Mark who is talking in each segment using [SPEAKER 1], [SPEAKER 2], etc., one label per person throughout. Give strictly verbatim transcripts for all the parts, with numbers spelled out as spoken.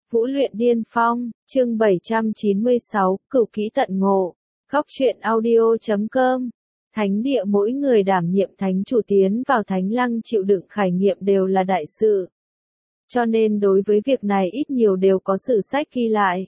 [SPEAKER 1] Vũ luyện điên phong, chương bảy trăm chín mươi sáu, cửu kỹ tận ngộ. Góc truyện audio chấm com. Thánh địa mỗi người đảm nhiệm thánh chủ tiến vào thánh lăng chịu đựng khải nghiệm đều là đại sự. Cho nên đối với việc này ít nhiều đều có sử sách ghi lại.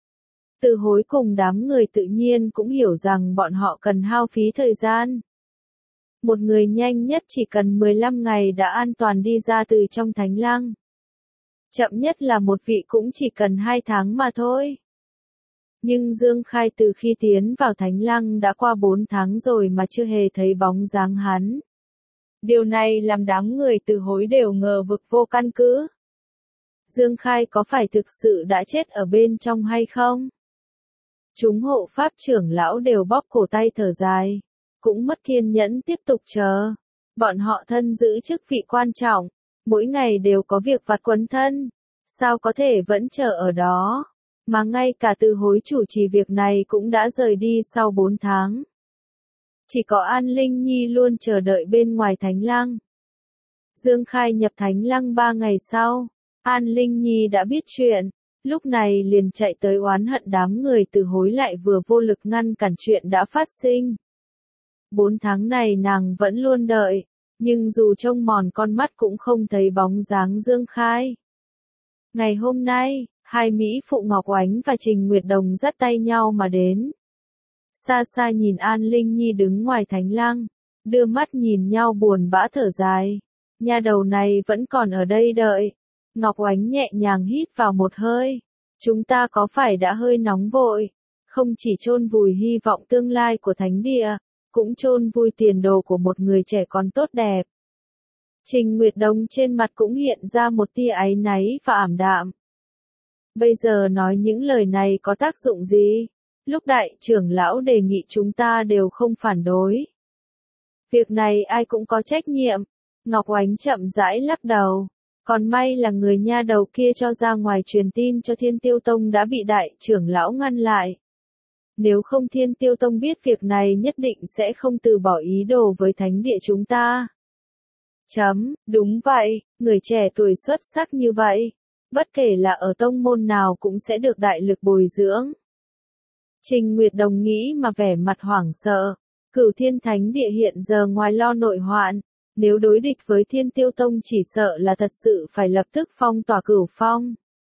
[SPEAKER 1] Từ hối cùng đám người tự nhiên cũng hiểu rằng bọn họ cần hao phí thời gian. Một người nhanh nhất chỉ cần mười lăm ngày đã an toàn đi ra từ trong thánh lăng. Chậm nhất là một vị cũng chỉ cần hai tháng mà thôi. Nhưng Dương Khai từ khi tiến vào thánh lăng đã qua bốn tháng rồi mà chưa hề thấy bóng dáng hắn. Điều này làm đám người từ hối đều ngờ vực vô căn cứ. Dương Khai có phải thực sự đã chết ở bên trong hay không? Chúng hộ pháp trưởng lão đều bóp cổ tay thở dài, cũng mất kiên nhẫn tiếp tục chờ. Bọn họ thân giữ chức vị quan trọng, mỗi ngày đều có việc vặt quấn thân, sao có thể vẫn chờ ở đó, mà ngay cả từ hối chủ trì việc này cũng đã rời đi sau bốn tháng. Chỉ có An Linh Nhi luôn chờ đợi bên ngoài thánh lăng. Dương Khai nhập thánh lăng ba ngày sau, An Linh Nhi đã biết chuyện, lúc này liền chạy tới oán hận đám người từ hối lại vừa vô lực ngăn cản chuyện đã phát sinh. Bốn tháng này nàng vẫn luôn đợi, nhưng dù trông mòn con mắt cũng không thấy bóng dáng Dương Khai. Ngày hôm nay, hai Mỹ phụ Ngọc Oánh và Trình Nguyệt Đồng dắt tay nhau mà đến. Xa xa nhìn An Linh Nhi đứng ngoài thánh lăng, đưa mắt nhìn nhau buồn bã thở dài. Nha đầu này vẫn còn ở đây đợi. Ngọc Oánh nhẹ nhàng hít vào một hơi. Chúng ta có phải đã hơi nóng vội, không chỉ chôn vùi hy vọng tương lai của thánh địa, cũng chôn vùi tiền đồ của một người trẻ con tốt đẹp. Trình Nguyệt Đồng trên mặt cũng hiện ra một tia áy náy và ảm đạm. Bây giờ nói những lời này có tác dụng gì? Lúc đại trưởng lão đề nghị chúng ta đều không phản đối. Việc này ai cũng có trách nhiệm. Ngọc Oánh chậm rãi lắc đầu. Còn may là người nha đầu kia cho ra ngoài truyền tin cho Thiên Tiêu Tông đã bị đại trưởng lão ngăn lại. Nếu không Thiên Tiêu Tông biết việc này nhất định sẽ không từ bỏ ý đồ với thánh địa chúng ta. Chấm, đúng vậy, người trẻ tuổi xuất sắc như vậy, bất kể là ở tông môn nào cũng sẽ được đại lực bồi dưỡng. Trình Nguyệt Đồng nghĩ mà vẻ mặt hoảng sợ, Cửu Thiên Thánh Địa hiện giờ ngoài lo nội hoạn, nếu đối địch với Thiên Tiêu Tông chỉ sợ là thật sự phải lập tức phong tỏa Cửu Phong.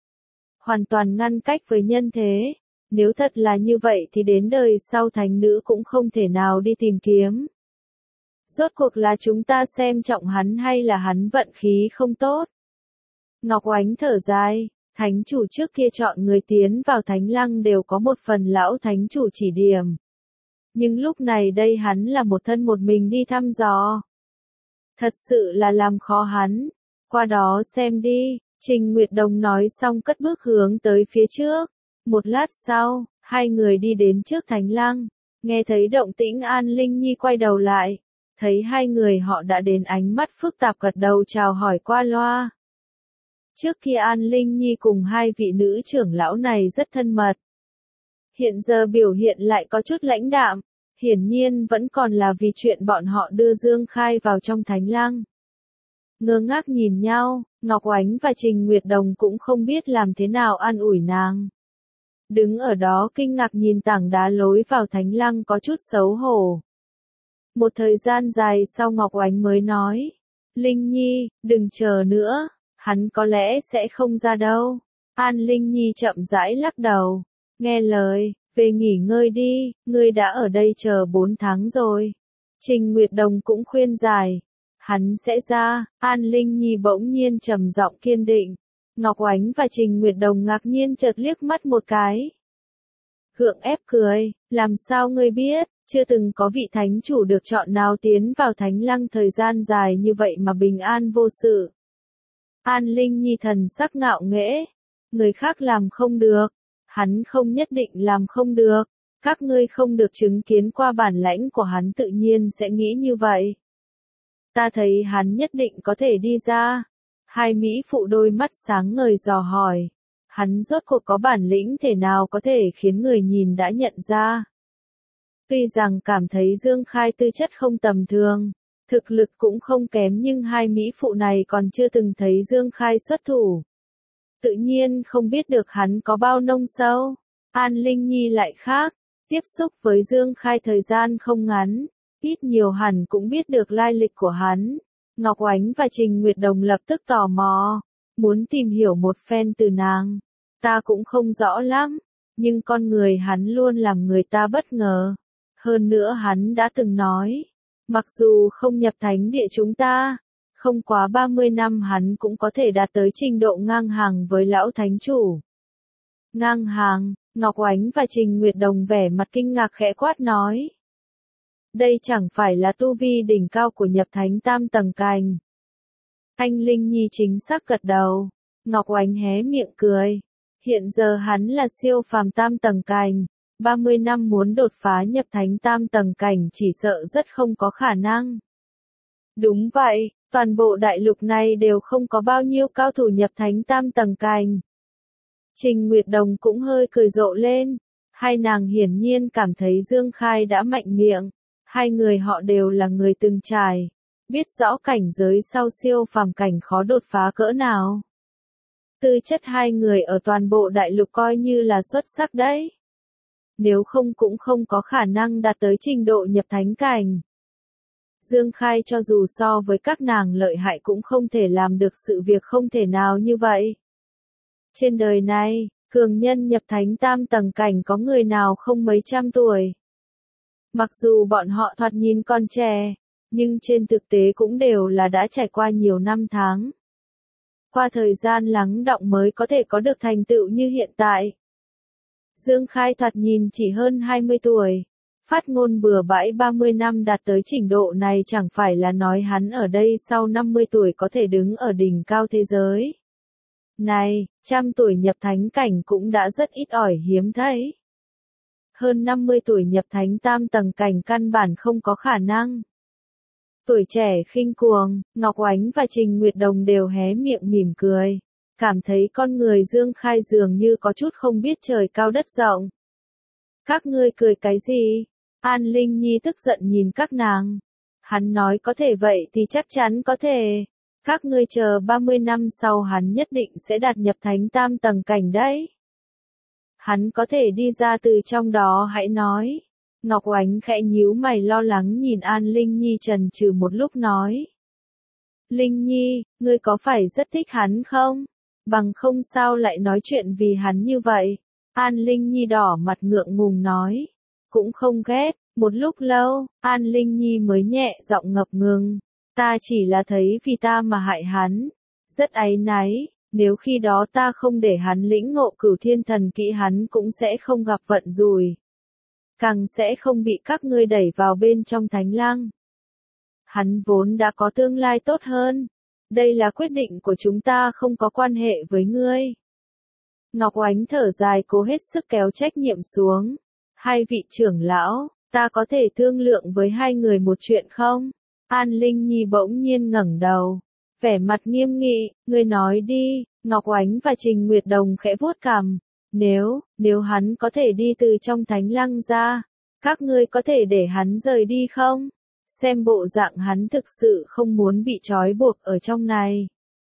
[SPEAKER 1] Hoàn toàn ngăn cách với nhân thế, nếu thật là như vậy thì đến đời sau thánh nữ cũng không thể nào đi tìm kiếm. Rốt cuộc là chúng ta xem trọng hắn hay là hắn vận khí không tốt? Ngọc Oánh thở dài, thánh chủ trước kia chọn người tiến vào thánh lăng đều có một phần lão thánh chủ chỉ điểm. Nhưng lúc này đây hắn là một thân một mình đi thăm dò. Thật sự là làm khó hắn. Qua đó xem đi, Trình Nguyệt Đồng nói xong cất bước hướng tới phía trước. Một lát sau, hai người đi đến trước thánh lăng, nghe thấy động tĩnh An Linh Nhi quay đầu lại. Thấy hai người họ đã đến ánh mắt phức tạp gật đầu chào hỏi qua loa. Trước kia An Linh Nhi cùng hai vị nữ trưởng lão này rất thân mật. Hiện giờ biểu hiện lại có chút lãnh đạm, hiển nhiên vẫn còn là vì chuyện bọn họ đưa Dương Khai vào trong thánh lăng. Ngơ ngác nhìn nhau, Ngọc Oánh và Trình Nguyệt Đồng cũng không biết làm thế nào an ủi nàng. Đứng ở đó kinh ngạc nhìn tảng đá lối vào thánh lăng có chút xấu hổ. Một thời gian dài sau Ngọc Oánh mới nói, Linh Nhi, đừng chờ nữa, hắn có lẽ sẽ không ra đâu. An Linh Nhi chậm rãi lắc đầu, nghe lời, về nghỉ ngơi đi, ngươi đã ở đây chờ bốn tháng rồi. Trình Nguyệt Đồng cũng khuyên giải, hắn sẽ ra. An Linh Nhi bỗng nhiên trầm giọng kiên định. Ngọc Oánh và Trình Nguyệt Đồng ngạc nhiên chợt liếc mắt một cái. Gượng ép cười, làm sao ngươi biết? Chưa từng có vị thánh chủ được chọn nào tiến vào thánh lăng thời gian dài như vậy mà bình an vô sự. An Linh Nhi thần sắc ngạo nghễ. Người khác làm không được, hắn không nhất định làm không được. Các ngươi không được chứng kiến qua bản lãnh của hắn tự nhiên sẽ nghĩ như vậy. Ta thấy hắn nhất định có thể đi ra. Hai Mỹ phụ đôi mắt sáng ngời dò hỏi. Hắn rốt cuộc có bản lĩnh thể nào có thể khiến người nhìn đã nhận ra. Tuy rằng cảm thấy Dương Khai tư chất không tầm thường, thực lực cũng không kém nhưng hai Mỹ phụ này còn chưa từng thấy Dương Khai xuất thủ. tự nhiên không biết được hắn có bao nông sâu. An Linh Nhi lại khác, tiếp xúc với Dương Khai thời gian không ngắn, ít nhiều hẳn cũng biết được lai lịch của hắn. Ngọc Oánh và Trình Nguyệt Đồng lập tức tò mò, muốn tìm hiểu một phen từ nàng. Ta cũng không rõ lắm, nhưng con người hắn luôn làm người ta bất ngờ. Hơn nữa hắn đã từng nói, mặc dù không nhập thánh địa chúng ta, không quá ba mươi năm hắn cũng có thể đạt tới trình độ ngang hàng với lão thánh chủ. Ngang hàng, Ngọc Oánh và Trình Nguyệt Đồng vẻ mặt kinh ngạc khẽ quát nói. Đây chẳng phải là tu vi đỉnh cao của nhập thánh tam tầng cành. Anh Linh Nhi chính xác gật đầu. Ngọc Oánh hé miệng cười. Hiện giờ hắn là siêu phàm tam tầng cành. ba mươi năm muốn đột phá nhập thánh tam tầng cảnh chỉ sợ rất không có khả năng. Đúng vậy, toàn bộ đại lục này đều không có bao nhiêu cao thủ nhập thánh tam tầng cành. Trình Nguyệt Đồng cũng hơi cười rộ lên. Hai nàng hiển nhiên cảm thấy Dương Khai đã mạnh miệng. Hai người họ đều là người từng trải, biết rõ cảnh giới sau siêu phàm cảnh khó đột phá cỡ nào. Tư chất hai người ở toàn bộ đại lục coi như là xuất sắc đấy. Nếu không cũng không có khả năng đạt tới trình độ nhập thánh cảnh. Dương Khai cho dù so với các nàng lợi hại cũng không thể làm được sự việc không thể nào như vậy. Trên đời này, cường nhân nhập thánh tam tầng cảnh có người nào không mấy trăm tuổi. Mặc dù bọn họ thoạt nhìn còn trẻ, nhưng trên thực tế cũng đều là đã trải qua nhiều năm tháng. Qua thời gian lắng đọng mới có thể có được thành tựu như hiện tại. Dương Khai thoạt nhìn chỉ hơn hai mươi tuổi, phát ngôn bừa bãi ba mươi năm đạt tới trình độ này chẳng phải là nói hắn ở đây sau năm mươi tuổi có thể đứng ở đỉnh cao thế giới. Này, trăm tuổi nhập thánh cảnh cũng đã rất ít ỏi hiếm thấy. Hơn năm mươi tuổi nhập thánh tam tầng cảnh căn bản không có khả năng. Tuổi trẻ khinh cuồng, Ngọc Oánh và Trình Nguyệt Đồng đều hé miệng mỉm cười, cảm thấy con người Dương Khai dường như có chút không biết trời cao đất rộng. Các ngươi cười cái gì? An Linh Nhi tức giận nhìn các nàng. Hắn nói có thể vậy thì chắc chắn có thể. Các ngươi chờ ba mươi năm sau hắn nhất định sẽ đạt nhập thánh tam tầng cảnh đấy. Hắn có thể đi ra từ trong đó hãy nói. Ngọc Oánh khẽ nhíu mày lo lắng nhìn An Linh Nhi chần chừ một lúc nói. Linh Nhi, ngươi có phải rất thích hắn không? Bằng không sao lại nói chuyện vì hắn như vậy? An Linh Nhi đỏ mặt ngượng ngùng nói. Cũng không ghét, một lúc lâu, An Linh Nhi mới nhẹ giọng ngập ngừng. Ta chỉ là thấy vì ta mà hại hắn. Rất áy náy. Nếu khi đó ta không để hắn lĩnh ngộ cửu thiên thần kỹ hắn cũng sẽ không gặp vận rủi. Càng sẽ không bị các ngươi đẩy vào bên trong thánh lăng. Hắn vốn đã có tương lai tốt hơn. Đây là quyết định của chúng ta không có quan hệ với ngươi. Ngọc Oánh thở dài cố hết sức kéo trách nhiệm xuống. Hai vị trưởng lão, ta có thể thương lượng với hai người một chuyện không? An Linh Nhi bỗng nhiên ngẩng đầu. Vẻ mặt nghiêm nghị, ngươi nói đi. Ngọc Oánh và Trình Nguyệt Đồng khẽ vuốt cằm. Nếu, nếu hắn có thể đi từ trong thánh lăng ra, các ngươi có thể để hắn rời đi không? Xem bộ dạng hắn thực sự không muốn bị trói buộc ở trong này.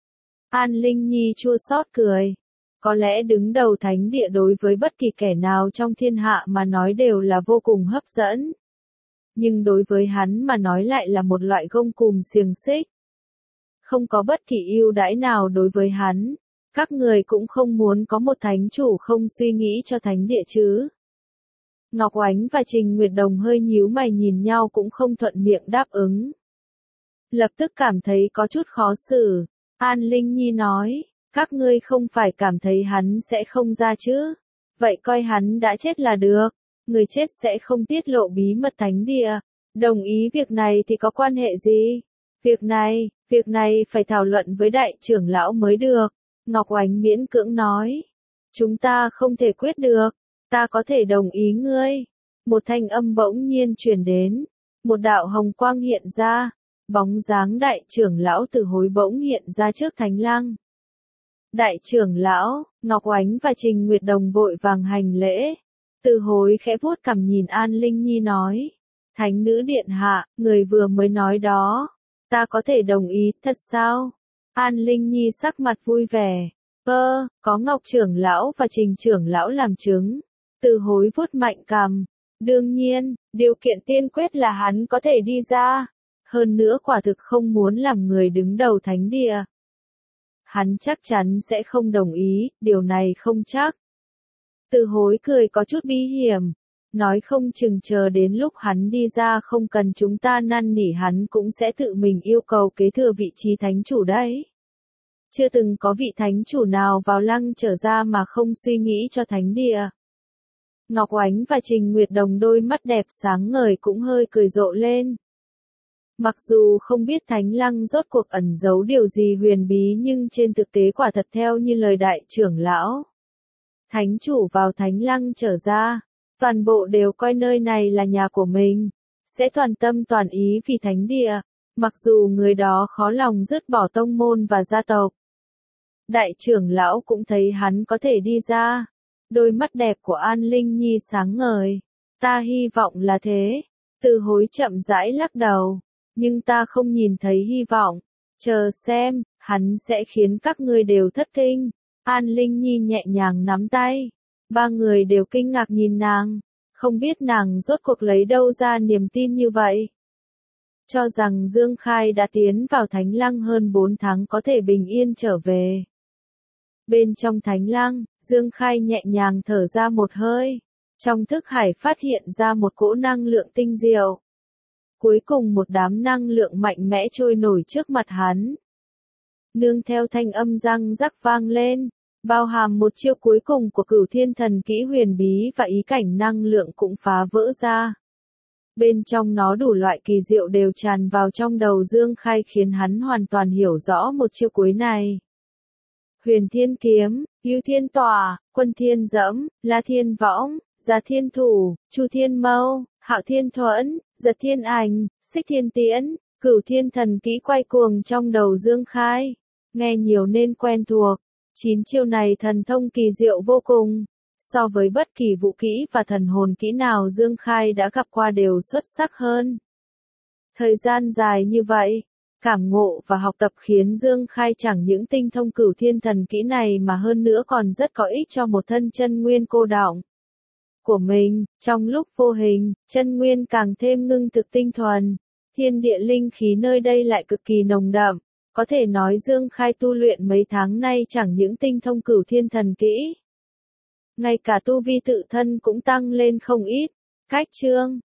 [SPEAKER 1] An Linh Nhi chua xót cười. Có lẽ đứng đầu thánh địa đối với bất kỳ kẻ nào trong thiên hạ mà nói đều là vô cùng hấp dẫn. Nhưng đối với hắn mà nói lại là một loại gông cùm xiềng xích. Không có bất kỳ ưu đãi nào đối với hắn. Các người cũng không muốn có một thánh chủ không suy nghĩ cho thánh địa chứ. Ngọc Oánh và Trình Nguyệt Đồng hơi nhíu mày nhìn nhau cũng không thuận miệng đáp ứng. Lập tức cảm thấy có chút khó xử. An Linh Nhi nói, các ngươi không phải cảm thấy hắn sẽ không ra chứ. Vậy coi hắn đã chết là được. Người chết sẽ không tiết lộ bí mật thánh địa. Đồng ý việc này thì có quan hệ gì? Việc này, việc này phải thảo luận với đại trưởng lão mới được. Ngọc Oánh miễn cưỡng nói. Chúng ta không thể quyết được. Ta có thể đồng ý ngươi. Một thanh âm bỗng nhiên truyền đến. Một đạo hồng quang hiện ra. Bóng dáng đại trưởng lão Từ Hối bỗng hiện ra trước thánh lăng. Đại trưởng lão, Ngọc Oánh và Trình Nguyệt Đồng vội vàng hành lễ. Từ Hối khẽ vuốt cằm nhìn An Linh Nhi nói. Thánh nữ điện hạ, người vừa mới nói đó. Ta có thể đồng ý, thật sao? An Linh Nhi sắc mặt vui vẻ. Ơ, có Ngọc trưởng lão và Trình trưởng lão làm chứng. Từ hối vuốt mạnh cằm. Đương nhiên, điều kiện tiên quyết là hắn có thể đi ra. Hơn nữa quả thực không muốn làm người đứng đầu thánh địa. Hắn chắc chắn sẽ không đồng ý, điều này không chắc. Từ hối cười có chút bí hiểm. Nói không chừng chờ đến lúc hắn đi ra không cần chúng ta năn nỉ hắn cũng sẽ tự mình yêu cầu kế thừa vị trí thánh chủ đấy. Chưa từng có vị thánh chủ nào vào lăng trở ra mà không suy nghĩ cho thánh địa. Ngọc Oánh và Trình Nguyệt Đồng đôi mắt đẹp sáng ngời cũng hơi cười rộ lên. Mặc dù không biết thánh lăng rốt cuộc ẩn giấu điều gì huyền bí nhưng trên thực tế quả thật theo như lời đại trưởng lão. Thánh chủ vào thánh lăng trở ra, toàn bộ đều coi nơi này là nhà của mình, sẽ toàn tâm toàn ý vì thánh địa, mặc dù người đó khó lòng dứt bỏ tông môn và gia tộc. Đại trưởng lão cũng thấy hắn có thể đi ra. Đôi mắt đẹp của An Linh Nhi sáng ngời. Ta hy vọng là thế. Từ hối chậm rãi lắc đầu. Nhưng ta không nhìn thấy hy vọng. Chờ xem, hắn sẽ khiến các ngươi đều thất kinh. An Linh Nhi nhẹ nhàng nắm tay. Ba người đều kinh ngạc nhìn nàng. Không biết nàng rốt cuộc lấy đâu ra niềm tin như vậy. Cho rằng Dương Khai đã tiến vào thánh lăng hơn bốn tháng có thể bình yên trở về. Bên trong thánh lăng, Dương Khai nhẹ nhàng thở ra một hơi. Trong thức hải phát hiện ra một cỗ năng lượng tinh diệu. Cuối cùng một đám năng lượng mạnh mẽ trôi nổi trước mặt hắn. Nương theo thanh âm răng rắc vang lên, bao hàm một chiêu cuối cùng của Cửu Thiên Thần Kỹ huyền bí và ý cảnh năng lượng cũng phá vỡ ra. Bên trong nó đủ loại kỳ diệu đều tràn vào trong đầu Dương Khai khiến hắn hoàn toàn hiểu rõ một chiêu cuối này. Huyền Thiên Kiếm, Ưu Thiên Tỏa, Quân Thiên Dẫm, La Thiên Võng, Giá Thiên Thủ, Chu Thiên Mâu, Hạo Thiên Thuẫn, Giật Thiên Ảnh, Xích Thiên Tiễn, Cửu Thiên Thần Kỹ quay cuồng trong đầu Dương Khai. Nghe nhiều nên quen thuộc. Chín chiêu này thần thông kỳ diệu vô cùng. So với bất kỳ vũ kỹ và thần hồn kỹ nào Dương Khai đã gặp qua đều xuất sắc hơn. Thời gian dài như vậy, cảm ngộ và học tập khiến Dương Khai chẳng những tinh thông Cửu Thiên Thần Kỹ này mà hơn nữa còn rất có ích cho một thân chân nguyên cô đọng của mình. Trong lúc vô hình, chân nguyên càng thêm ngưng thực tinh thuần, thiên địa linh khí nơi đây lại cực kỳ nồng đậm. Có thể nói Dương Khai tu luyện mấy tháng nay chẳng những tinh thông Cửu Thiên Thần Kỹ, ngay cả tu vi tự thân cũng tăng lên không ít. Cách chương